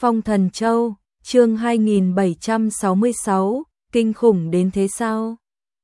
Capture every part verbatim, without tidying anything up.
Phong Thần Châu, chương hai nghìn bảy trăm sáu mươi sáu, kinh khủng đến thế sao?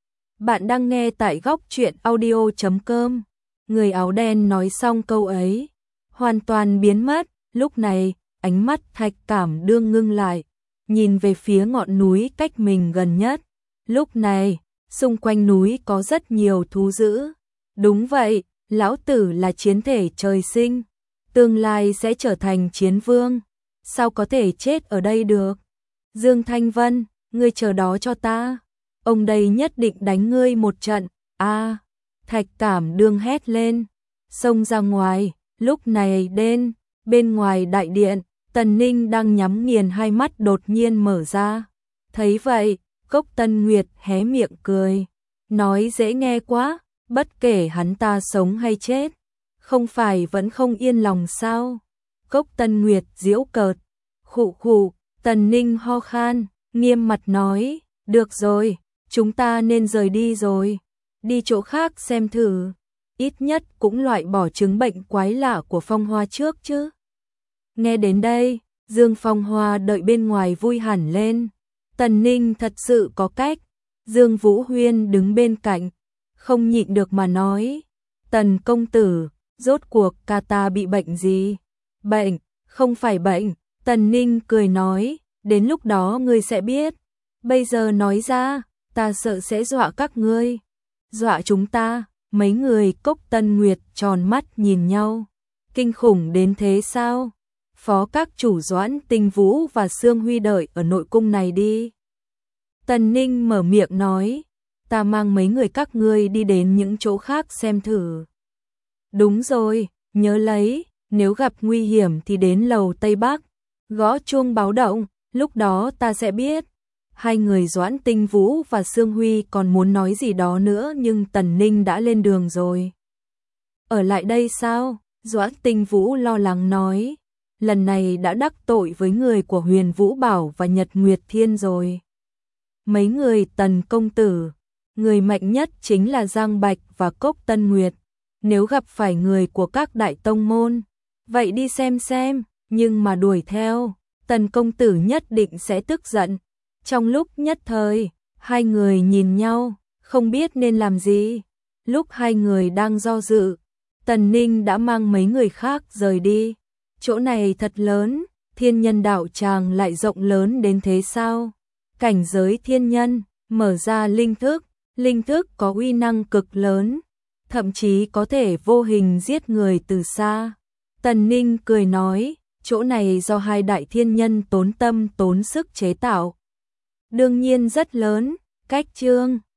Bạn đang nghe tại góc truyện audio chấm com. Người áo đen nói xong câu ấy, hoàn toàn biến mất. Lúc này, ánh mắt Thạch Cảm Đương ngưng lại, nhìn về phía ngọn núi cách mình gần nhất. Lúc này, xung quanh núi có rất nhiều thú dữ. Đúng vậy, lão tử là chiến thể trời sinh, tương lai sẽ trở thành chiến vương. Sao có thể chết ở đây được? Dương Thanh Vân, ngươi chờ đó cho ta. Ông đây nhất định đánh ngươi một trận. A, à, Thạch Cảm Đương hét lên, xông ra ngoài. Lúc này đen, bên ngoài đại điện, Tần Ninh đang nhắm nghiền hai mắt đột nhiên mở ra. Thấy vậy, Cốc Tân Nguyệt hé miệng cười, nói dễ nghe quá, bất kể hắn ta sống hay chết, không phải vẫn không yên lòng sao? Cốc Tân Nguyệt giễu cợt, khụ khụ. Tần Ninh ho khan, nghiêm mặt nói, được rồi, chúng ta nên rời đi rồi, đi chỗ khác xem thử, ít nhất cũng loại bỏ chứng bệnh quái lạ của Phong Hoa trước chứ. Nghe đến đây, Dương Phong Hoa đợi bên ngoài vui hẳn lên. Tần Ninh thật sự có cách. Dương Vũ Huyên đứng bên cạnh, không nhịn được mà nói, Tần công tử, rốt cuộc ca ta bị bệnh gì? Bệnh, không phải bệnh. Tần Ninh cười nói, đến lúc đó ngươi sẽ biết. Bây giờ nói ra, ta sợ sẽ dọa các ngươi. Dọa chúng ta? Mấy người Cốc Tân Nguyệt tròn mắt nhìn nhau. Kinh khủng đến thế sao? Phó các chủ Doãn Tinh Vũ và Sương Huy đợi ở nội cung này đi. Tần Ninh mở miệng nói, ta mang mấy người các ngươi đi đến những chỗ khác xem thử. Đúng rồi, nhớ lấy, nếu gặp nguy hiểm thì đến lầu Tây Bắc, gõ chuông báo động, lúc đó ta sẽ biết. Hai người Doãn Tinh Vũ và Sương Huy còn muốn nói gì đó nữa nhưng Tần Ninh đã lên đường rồi. Ở lại đây sao? Doãn Tinh Vũ lo lắng nói, lần này đã đắc tội với người của Huyền Vũ Bảo và Nhật Nguyệt Thiên rồi. Mấy người Tần công tử, người mạnh nhất chính là Giang Bạch và Cốc Tân Nguyệt. Nếu gặp phải người của các đại tông môn, vậy đi xem xem, nhưng mà đuổi theo, Tần công tử nhất định sẽ tức giận. Trong lúc nhất thời, hai người nhìn nhau, không biết nên làm gì. Lúc hai người đang do dự, Tần Ninh đã mang mấy người khác rời đi. Chỗ này thật lớn, thiên nhân đạo tràng lại rộng lớn đến thế sao? Cảnh giới thiên nhân, mở ra linh thức, linh thức có uy năng cực lớn, thậm chí có thể vô hình giết người từ xa. Tần Ninh cười nói, chỗ này do hai đại thiên nhân tốn tâm tốn sức chế tạo. Đương nhiên rất lớn, cách chương